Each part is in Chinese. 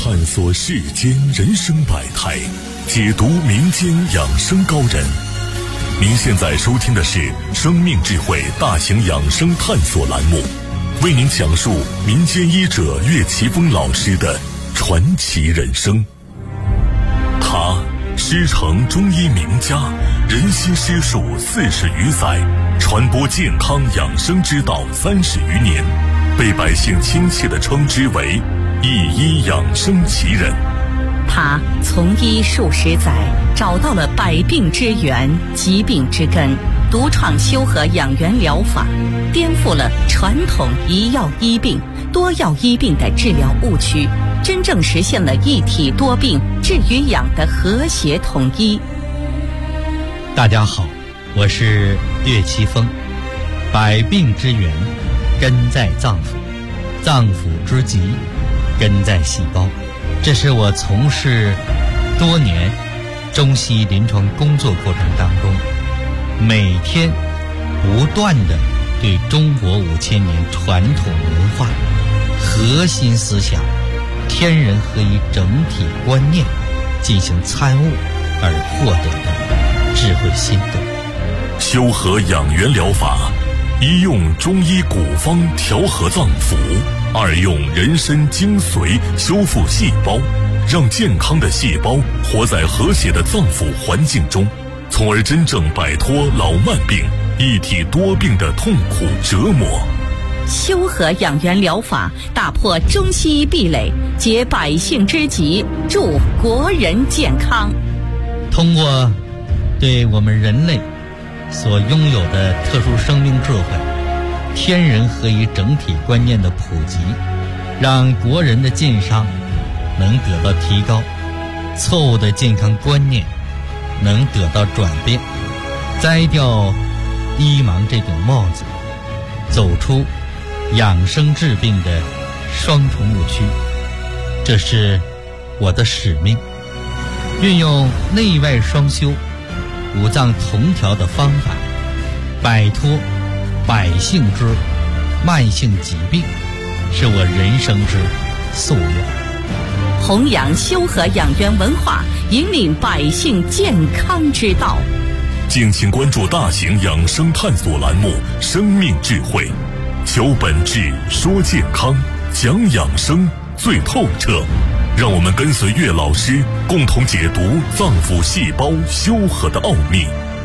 探索世间人生百态，解读民间养生高人。您现在收听的是生命智慧大型养生探索栏目，为您讲述民间医者岳奇峰老师的传奇人生。他师承中医名家，人心师术40余载，传播健康养生之道30余年，被百姓亲切地称之为一医养生奇人。 他从医数十载，找到了百病之源、疾病之根，独创修和养元疗法，颠覆了传统一药医病、多药医病的治疗误区，真正实现了一体多病治与养的和谐统一。 大家好，我是岳奇峰。百病之源根在脏腑，脏腑之疾根在细胞。这是我从事多年中西医临床工作过程当中，每天不断地对中国5000年传统文化核心思想天人合一整体观念进行参悟而获得的智慧心得。 修和养元疗法，一用中医古方调和脏腑，二用人参精髓修复细胞，让健康的细胞活在和谐的脏腑环境中，从而真正摆脱老慢病、一体多病的痛苦折磨。 修和养元疗法打破中西医壁垒，解百姓之急，助国人健康。 通过对我们人类所拥有的特殊生命智慧、天人合一整体观念的普及，让国人的健康能得到提高，错误的健康观念能得到转变，摘掉医盲这顶帽子，走出养生治病的双重误区。这是我的使命，运用内外双修、五脏同调的方法，摆脱百姓之慢性疾病，是我人生之夙愿。 弘扬修和养元文化，引领百姓健康之道。 敬请关注大型养生探索栏目《生命智慧》，求本质，说健康，讲养生最透彻。让我们跟随岳老师，共同解读脏腑细胞修和的奥秘。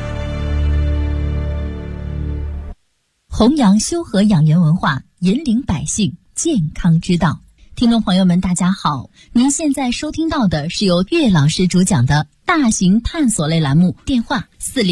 弘扬修和养元文化，引领百姓健康之道。听众朋友们，大家好，您现在收听到的是由岳老师主讲的大型探索类栏目，电话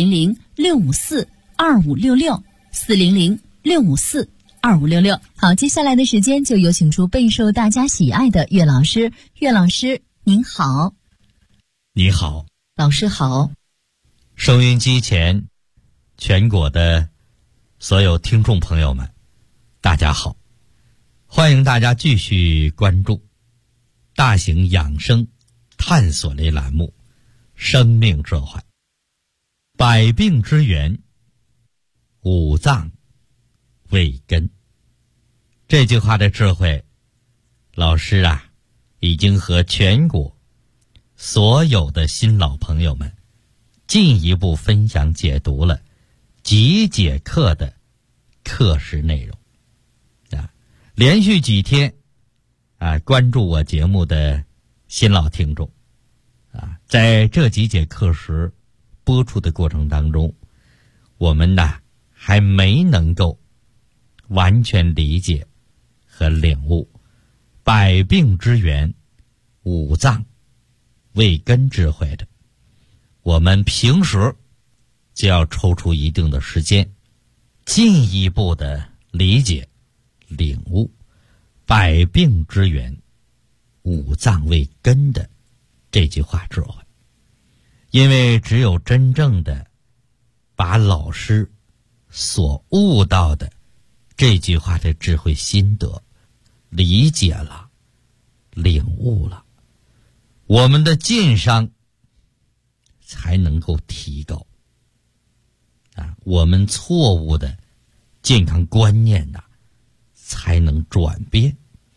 400-654-2566 400-654-2566。好，接下来的时间就有请出备受大家喜爱的岳老师。岳老师您好。 你好。 老师好。 收音机前全国的所有听众朋友们，大家好，欢迎大家继续关注大型养生探索类栏目《生命智慧》。百病之源，五脏为根。这句话的智慧，老师已经和全国所有的新老朋友们进一步分享解读了几节课的课时内容。连续几天关注我节目的新老听众在这几节课时播出的过程当中，我们还没能够完全理解和领悟百病之源、五脏为根智慧的，我们平时就要抽出一定的时间，进一步的理解领悟百病之源、五脏为根的这句话智慧。因为只有真正的把老师所悟到的这句话的智慧心得理解了、领悟了，我们的健商才能够提高我们错误的健康观念才能转变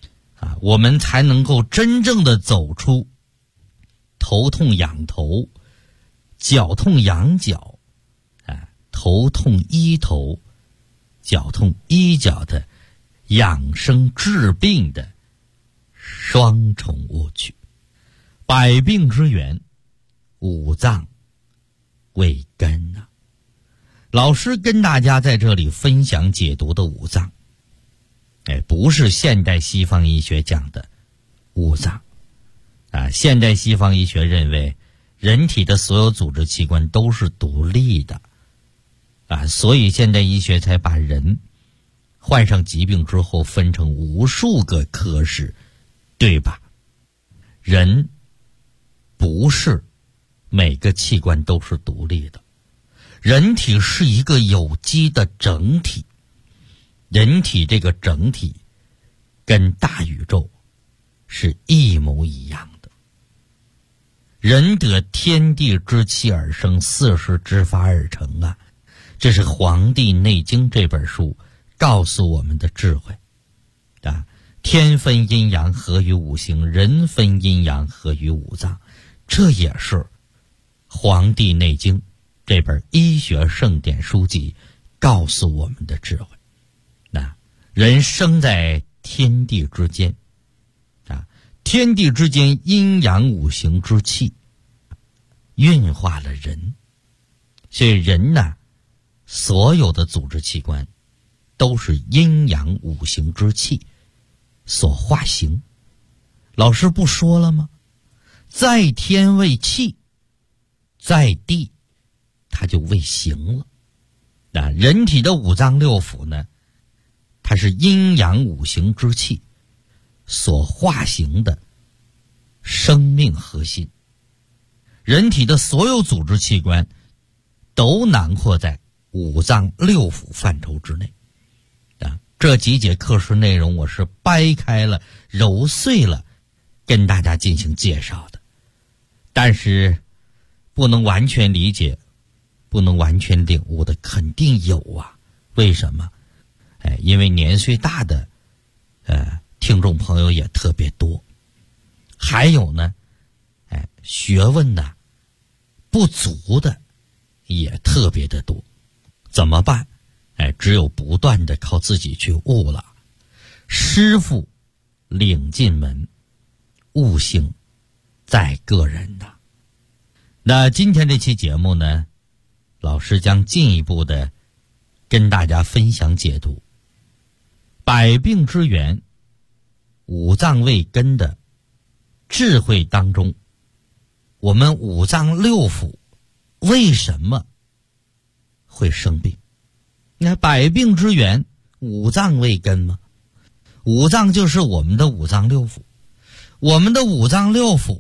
我们才能够真正的走出头痛仰头、脚痛仰脚、头痛医头、脚痛医脚的养生治病的双重误区。百病之源，五脏为根呐。老师跟大家在这里分享解读的五脏，不是现代西方医学讲的五脏现代西方医学认为人体的所有组织器官都是独立的所以现代医学才把人患上疾病之后分成无数个科室，对吧？人不是每个器官都是独立的，人体是一个有机的整体，人体这个整体跟大宇宙是一模一样的。人得天地之气而生，四时之法而成这是《黄帝内经》这本书告诉我们的智慧天分阴阳合于五行，人分阴阳合于五脏，这也是《黄帝内经》这本医学圣典书籍告诉我们的智慧。人生在天地之间天地之间阴阳五行之气运化了人，所以人所有的组织器官都是阴阳五行之气所化形。老师不说了吗？在天为气，在地它就为形了人体的五脏六腑呢，它是阴阳五行之气所化形的生命核心。人体的所有组织器官都囊括在五脏六腑范畴之内这几节课时内容我是掰开了揉碎了跟大家进行介绍的，但是不能完全理解，不能完全领悟的肯定有为什么？因为年岁大的听众朋友也特别多，还有呢学问不足的也特别的多。怎么办？只有不断的靠自己去悟了。师傅领进门，悟性在个人那今天这期节目呢，老师将进一步的跟大家分享解读百病之源，五脏为根的智慧当中，我们五脏六腑为什么会生病？那百病之源，五脏为根吗？五脏就是我们的五脏六腑，我们的五脏六腑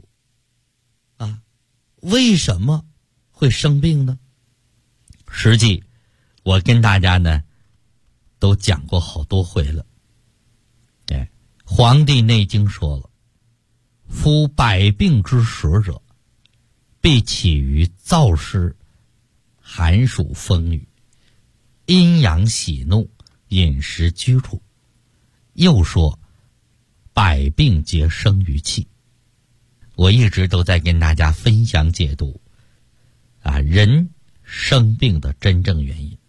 为什么会生病呢？实际我跟大家呢都讲过好多回了。《黄帝内经》说了，夫百病之始者，必起于燥湿、寒暑风雨、阴阳喜怒、饮食居处。又说百病皆生于气。我一直都在跟大家分享解读人生病的真正原因。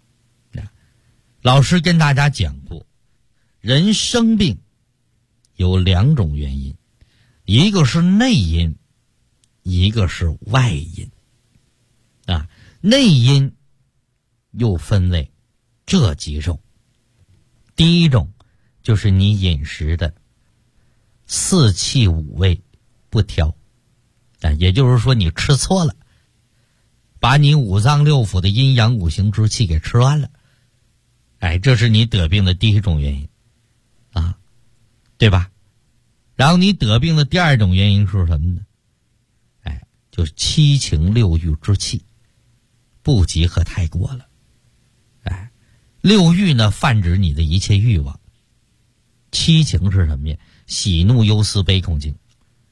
老师跟大家讲过，人生病有两种原因，一个是内因，一个是外因内因又分为这几种。第一种就是你饮食的四气五味不调也就是说你吃错了，把你五脏六腑的阴阳五行之气给吃完了这是你得病的第一种原因对吧？然后你得病的第二种原因是什么呢？就是七情六欲之气不及和太过了六欲呢泛指你的一切欲望，七情是什么呀？喜怒忧思悲恐惊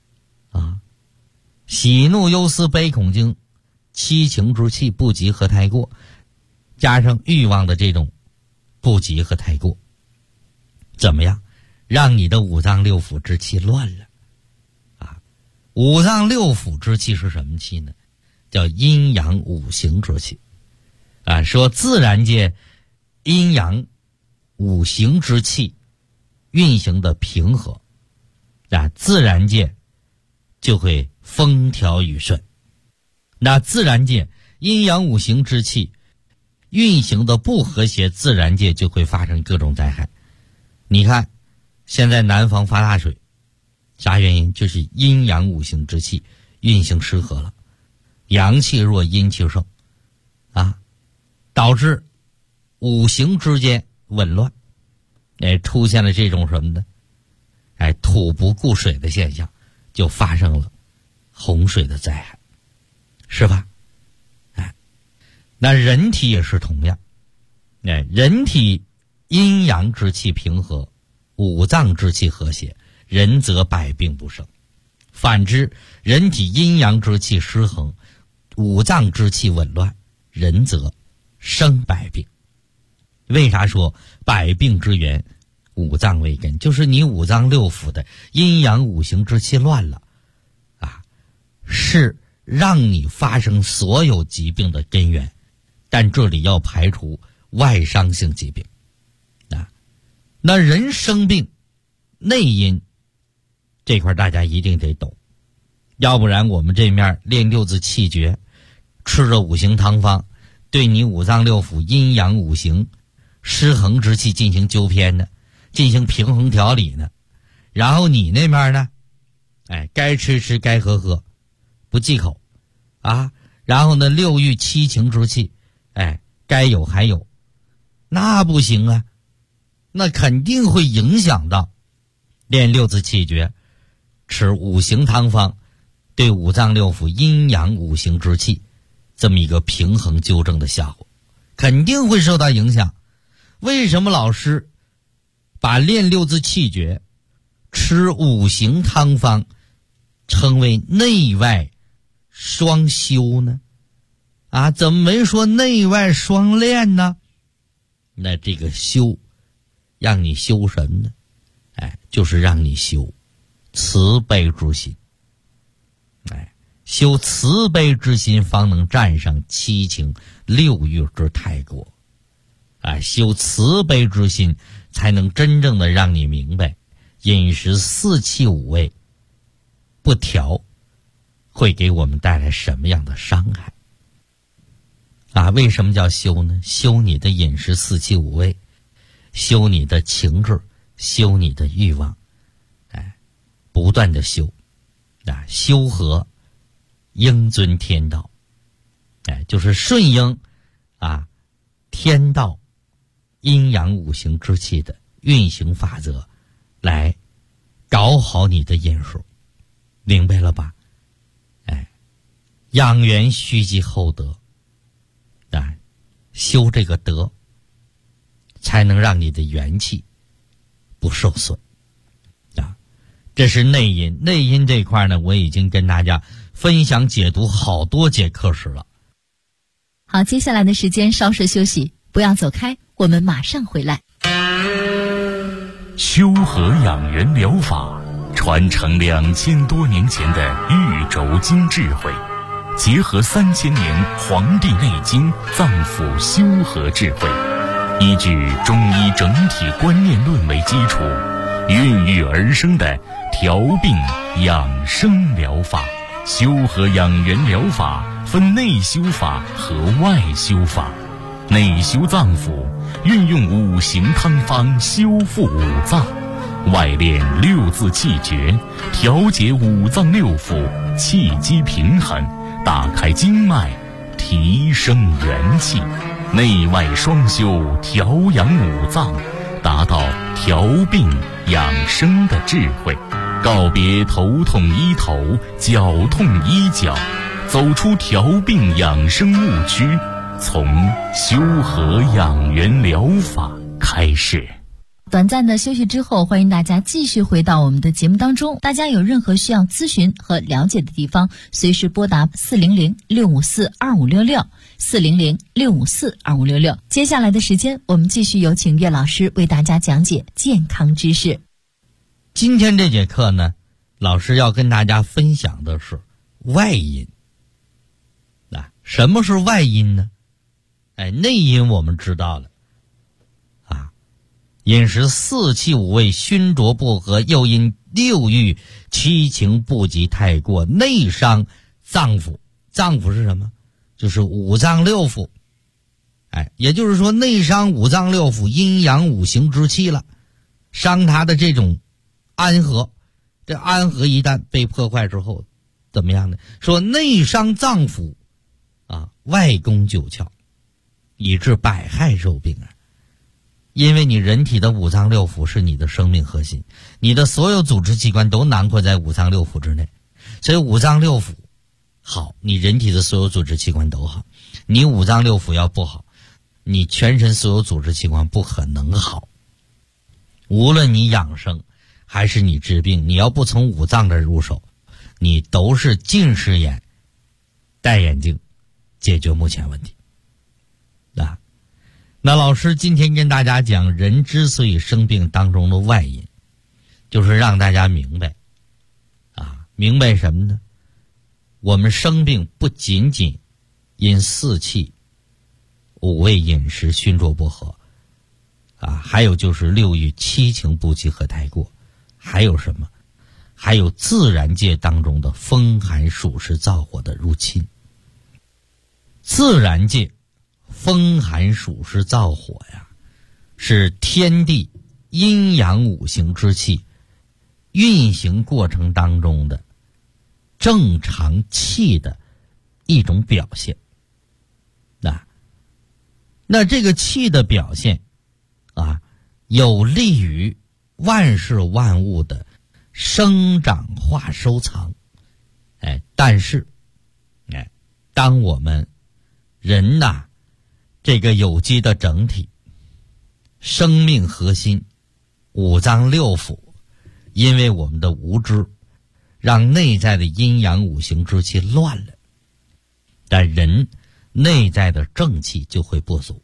喜怒忧思悲恐惊，七情之气不及和太过，加上欲望的这种不及和太过，怎么样？ 让你的五脏六腑之气乱了啊。五脏六腑之气是什么气呢？叫阴阳五行之气啊。说自然界阴阳五行之气运行的平和啊，自然界就会风调雨顺。那自然界阴阳五行之气运行的不和谐，自然界就会发生各种灾害。你看现在南方发大水，啥原因？就是阴阳五行之气运行失和了，阳气弱阴气盛啊，导致五行之间紊乱，出现了这种什么呢？土不顾水的现象，就发生了洪水的灾害，是吧？那人体也是同样，人体阴阳之气平和，五脏之气和谐，人则百病不生。反之，人体阴阳之气失衡，五脏之气紊乱，人则生百病。为啥说百病之源五脏为根？就是你五脏六腑的阴阳五行之气乱了啊，是让你发生所有疾病的根源。但这里要排除外伤性疾病啊。那人生病内因这块大家一定得懂，要不然我们这面练六字气诀，吃着五行汤方，对你五脏六腑阴阳五行失衡之气进行纠偏呢，进行平衡调理呢。然后你那面呢，该吃吃该喝喝，不忌口啊。然后呢，六欲七情之气该有还有，那不行啊，那肯定会影响到练六字气诀，吃五行汤方，对五脏六腑阴阳五行之气这么一个平衡纠正的效果，肯定会受到影响。为什么老师把练六字气诀、吃五行汤方称为内外双修呢？啊，怎么没说内外双练呢？那这个修，让你修什么呢？就是让你修慈悲之心。修慈悲之心，方能战胜七情六欲之太过。修慈悲之心，才能真正的让你明白，饮食四气五味不调，会给我们带来什么样的伤害。为什么叫修呢？修你的饮食四气五味，修你的情志，修你的欲望，不断的修，修和应遵天道，就是顺应天道阴阳五行之气的运行法则，来搞好你的饮食，明白了吧？养元须积厚德。修这个德，才能让你的元气不受损这是内因。内因这块呢，我已经跟大家分享解读好多节课时了。 好，接下来的时间稍事休息，不要走开，我们马上回来。 修和养元疗法传承2000多年前的玉轴经智慧，结合3000年《黄帝内经》脏腑修和智慧，依据中医整体观念论为基础，孕育而生的调病养生疗法。修和养元疗法分内修法和外修法。内修脏腑，运用五行汤方修复五脏；外练六字气诀，调节五脏六腑，气机平衡，打开经脉，提升元气。内外双修，调养五脏，达到调病养生的智慧。告别头痛医头，脚痛医脚，走出调病养生误区，从修和养元疗法开始。 短暂的休息之后，欢迎大家继续回到我们的节目当中。大家有任何需要咨询和了解的地方，随时拨打400-654-2566 400-654-2566。接下来的时间，我们继续有请岳老师为大家讲解健康知识。 今天这节课呢，老师要跟大家分享的是外因。什么是外因呢？内因我们知道了饮食四气五味熏灼不和，又因六欲七情不及太过，内伤脏腑。脏腑是什么？就是五脏六腑。也就是说内伤五脏六腑阴阳五行之气了，伤它的这种安和。这安和一旦被破坏之后怎么样呢？说内伤脏腑外攻九窍，以致百害受病因为你人体的五脏六腑是你的生命核心，你的所有组织器官都囊括在五脏六腑之内，所以五脏六腑好，你人体的所有组织器官都好。你五脏六腑要不好，你全身所有组织器官不可能好。无论你养生还是你治病，你要不从五脏这入手，你都是近视眼戴眼镜解决目前问题。那老师今天跟大家讲人之所以生病当中的外因，就是让大家明白明白什么呢？我们生病不仅仅因四气五味饮食熏灼不和还有就是六欲七情不及和太过，还有什么？还有自然界当中的风寒暑湿燥火的入侵。自然界风寒暑湿燥火是天地阴阳五行之气运行过程当中的正常气的一种表现。那这个气的表现有利于万事万物的生长化收藏。但是当我们人这个有机的整体生命核心五脏六腑，因为我们的无知让内在的阴阳五行之气乱了，但人内在的正气就会不足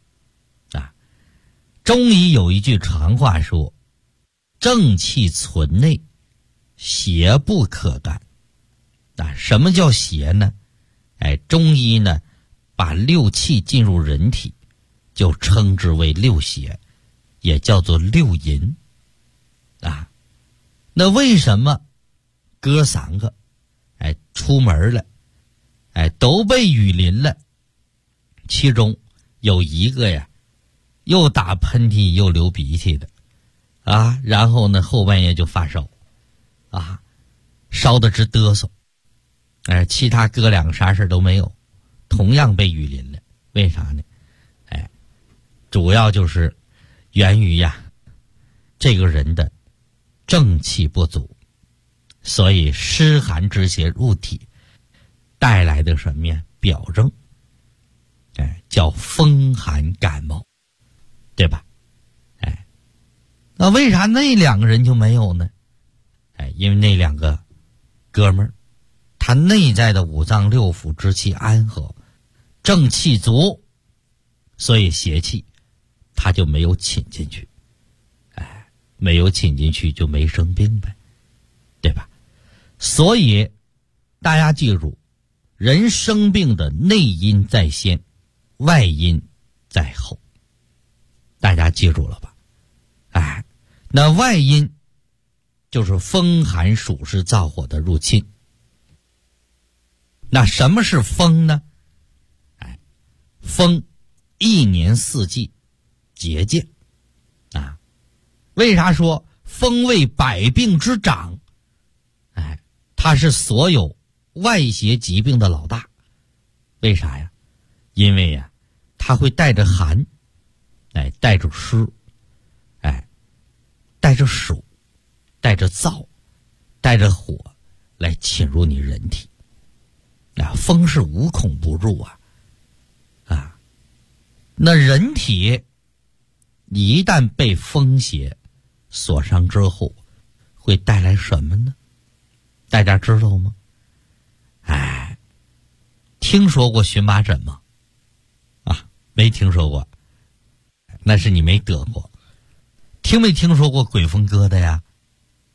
中医有一句常话说，正气存内，邪不可干。什么叫邪呢？中医呢把六气进入人体就称之为六邪，也叫做六淫那为什么哥三个出门了都被雨淋了，其中有一个又打喷嚏又流鼻涕的然后呢后半夜就发烧烧得直嘚瑟其他哥两个啥事都没有，同样被雨淋了。为啥呢？主要就是源于这个人的正气不足，所以湿寒之邪入体带来的什么呀？表征叫风寒感冒，对吧？那为啥那两个人就没有呢？因为那两个哥们儿他内在的五脏六腑之气安和，正气足，所以邪气他就没有侵进去。没有侵进去就没生病呗，对吧？所以大家记住，人生病的内因在先，外因在后。大家记住了吧？那外因就是风寒暑湿燥火的入侵。那什么是风呢？风一年四季节见为啥说风为百病之长？它是所有外邪疾病的老大。为啥呀？因为它会带着寒，带着湿，带着暑，带着燥，带着火来侵入你人体。风是无孔不入那人体一旦被风邪所伤之后，会带来什么呢？大家知道吗？听说过荨麻疹吗？没听说过，那是你没得过。听没听说过鬼风疙瘩呀？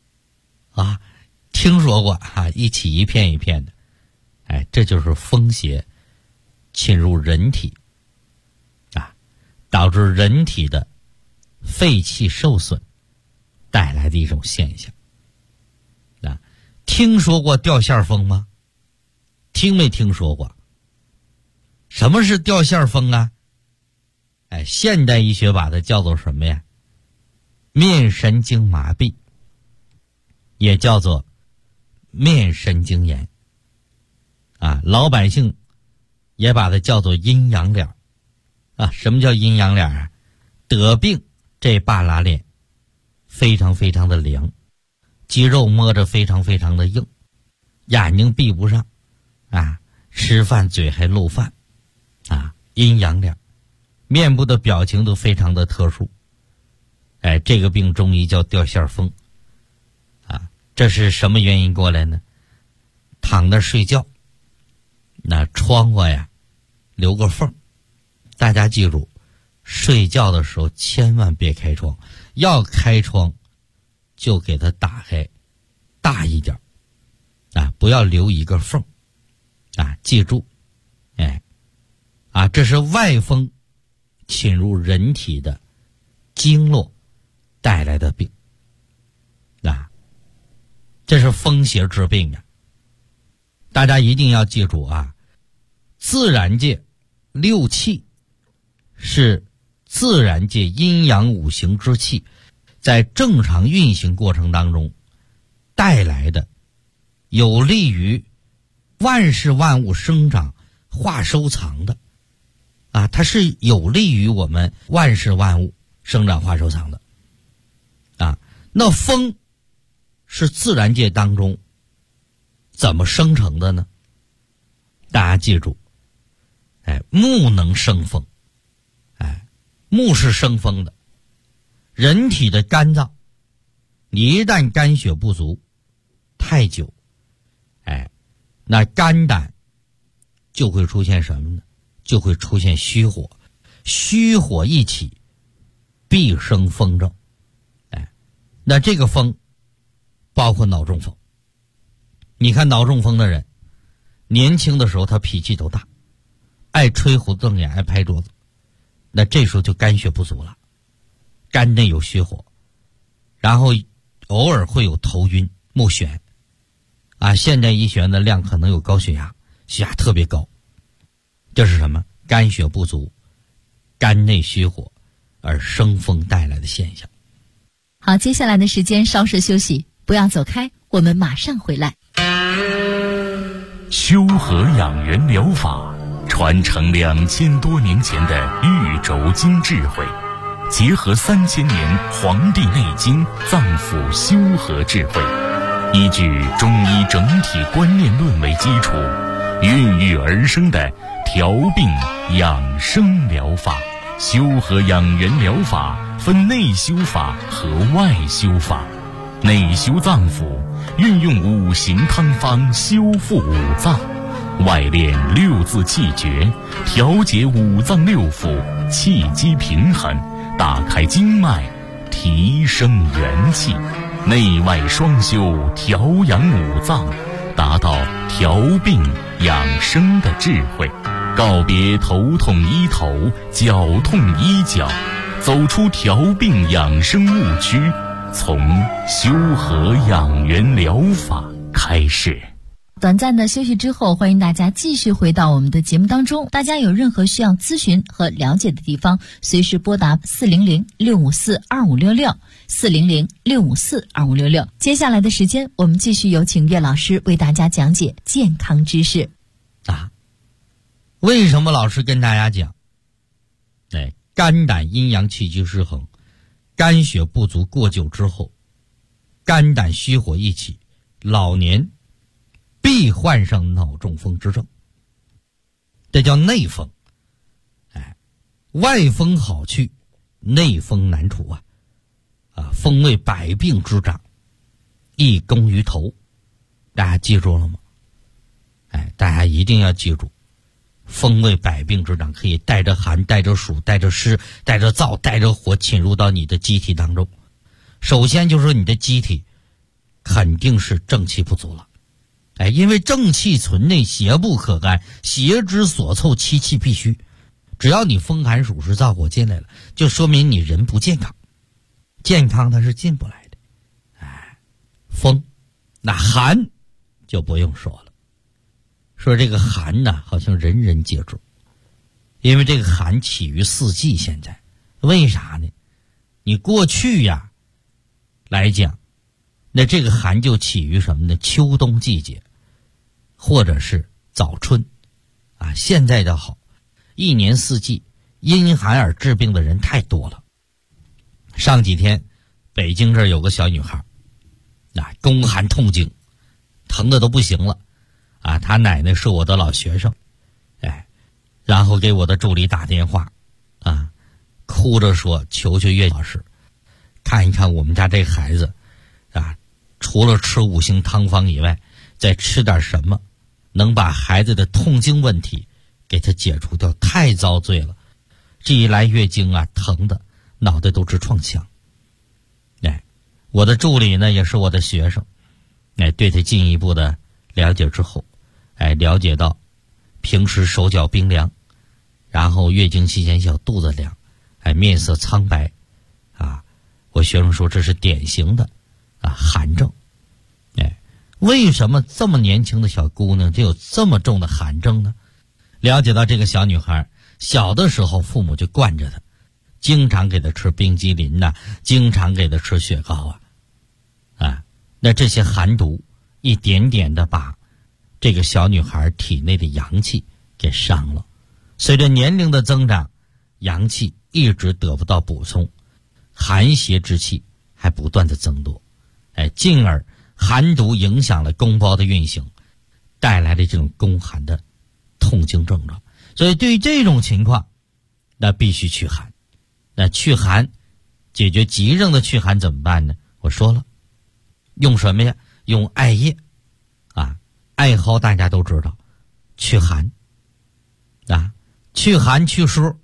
啊，听说过啊，一起一片一片的，哎，这就是风邪侵入人体啊，导致人体的肺气受损带来的一种现象啊。听说过掉线风吗？听没听说过？什么是掉线风啊？哎，现代医学把它叫做什么呀？面神经麻痹，也叫做面神经炎啊。老百姓也把它叫做阴阳脸啊。什么叫阴阳脸啊？得病这半拉脸非常非常的凉，肌肉摸着非常非常的硬，眼睛闭不上啊，吃饭嘴还漏饭啊，阴阳脸，面部的表情都非常的特殊。哎，这个病中医叫掉线风啊。这是什么原因过来呢？躺着睡觉，那窗户呀留个缝，大家记住，睡觉的时候千万别开窗，要开窗就给它打开大一点啊，不要留一个缝啊，记住，哎，啊，这是外风侵入人体的经络带来的病啊，这是风邪之病呀。大家一定要记住啊，自然界六气是自然界阴阳五行之气在正常运行过程当中带来的，有利于万事万物生长化收藏的啊，它是有利于我们万事万物生长化收藏的啊。那风是自然界当中怎么生成的呢？大家记住，哎，木能生风，哎，木是生风的。人体的肝脏，你一旦肝血不足太久，哎，那肝胆就会出现什么呢？就会出现虚火，虚火一起必生风症。哎，那这个风包括脑中风。你看脑中风的人，年轻的时候他脾气都大，爱吹胡子瞪眼，爱拍桌子，那这时候就肝血不足了，肝内有虚火，然后偶尔会有头晕目眩啊。现代医学的量可能有高血压，血压特别高，这是什么？肝血不足，肝内虚火而生风带来的现象。 好，接下来的时间稍事休息，不要走开，我们马上回来。 修和养元疗法传承2000多年前的玉轴经智慧，结合3000年《黄帝内经》脏腑修和智慧，依据中医整体观念论为基础，孕育而生的调病养生疗法。修和养元疗法分内修法和外修法。内修脏腑，运用五行汤方修复五脏；外练六字气诀，调节五脏六腑，气机平衡，打开经脉，提升元气。内外双修，调养五脏，达到调病养生的智慧。告别头痛医头，脚痛医脚，走出调病养生误区，从修和养元疗法开始。 短暂的休息之后，欢迎大家继续回到我们的节目当中。大家有任何需要咨询和了解的地方，随时拨打400-654-2566 400-654-2566。接下来的时间，我们继续有请岳老师为大家讲解健康知识啊。为什么老师跟大家讲，哎，肝胆阴阳气机失衡，肝血不足过久之后，肝胆虚火一起，老年必患上脑中风之症，这叫内风。哎，外风好去，内风难除啊！啊，风为百病之长，易攻于头，大家记住了吗？哎，大家一定要记住，风为百病之长，可以带着寒，带着暑，带着湿，带着燥，带着火侵入到你的机体当中。首先就是你的机体肯定是正气不足了。因为正气存内，邪不可干，邪之所凑，其气必虚。只要你风寒暑湿燥火进来了，就说明你人不健康，健康它是进不来的。风，那寒就不用说了。说这个寒呢，好像人人皆知，因为这个寒起于四季。现在为啥呢？你过去呀来讲，那这个寒就起于什么呢？秋冬季节，或者是早春现在的好，一年四季因寒而治病的人太多了。上几天北京这儿有个小女孩宫寒痛经，疼的都不行了她奶奶是我的老学生，然后给我的助理打电话哭着说求求岳老师看一看我们家这孩子除了吃5星汤方以外，再吃点什么能把孩子的痛经问题给他解除掉，太遭罪了。这一来月经疼的脑袋都直撞墙。我的助理呢也是我的学生，对他进一步的了解之后，了解到平时手脚冰凉，然后月经期间小肚子凉，面色苍白我学生说这是典型的寒症。为什么这么年轻的小姑娘就有这么重的寒症呢？了解到这个小女孩小的时候父母就惯着她，经常给她吃冰激凌经常给她吃雪糕那这些寒毒一点点的把这个小女孩体内的阳气给伤了。随着年龄的增长，阳气一直得不到补充，寒邪之气还不断的增多，进而寒毒影响了宫包的运行，带来的这种宫寒的痛经症状。所以对于这种情况，那必须祛寒。那祛寒，解决急症的祛寒怎么办呢？我说了，用什么呀？用艾叶艾蒿大家都知道，祛寒祛寒祛湿。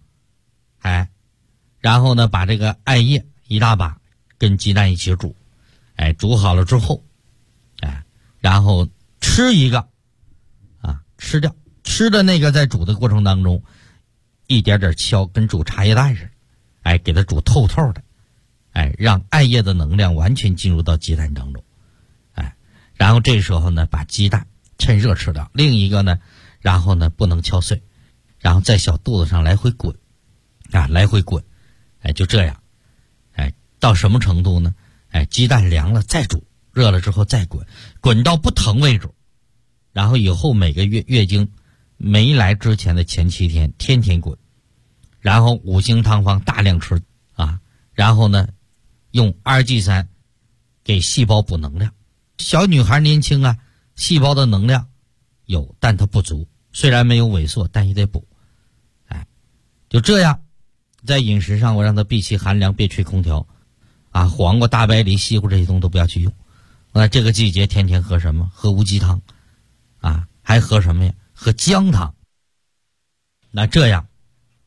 然后呢把这个艾叶一大把跟鸡蛋一起煮，煮好了之后然后吃一个吃掉，吃的那个在煮的过程当中一点点敲，跟煮茶叶蛋似的，给它煮透透的，让艾叶的能量完全进入到鸡蛋当中，然后这时候呢把鸡蛋趁热吃掉，另一个呢然后呢不能敲碎，然后在小肚子上来回滚来回滚，就这样，到什么程度呢？鸡蛋凉了再煮，热了之后再滚，滚到不疼为止。然后以后每个月经没来之前的前7天，天天滚，然后5星汤方大量吃然后呢用2G3给细胞补能量。小女孩年轻细胞的能量有，但它不足，虽然没有萎缩，但也得补。就这样，在饮食上我让她避其寒凉，别吹空调黄瓜、大白梨、西瓜这些东西都不要去用。这个季节天天喝什么？喝乌鸡汤还喝什么呀？喝姜汤。那这样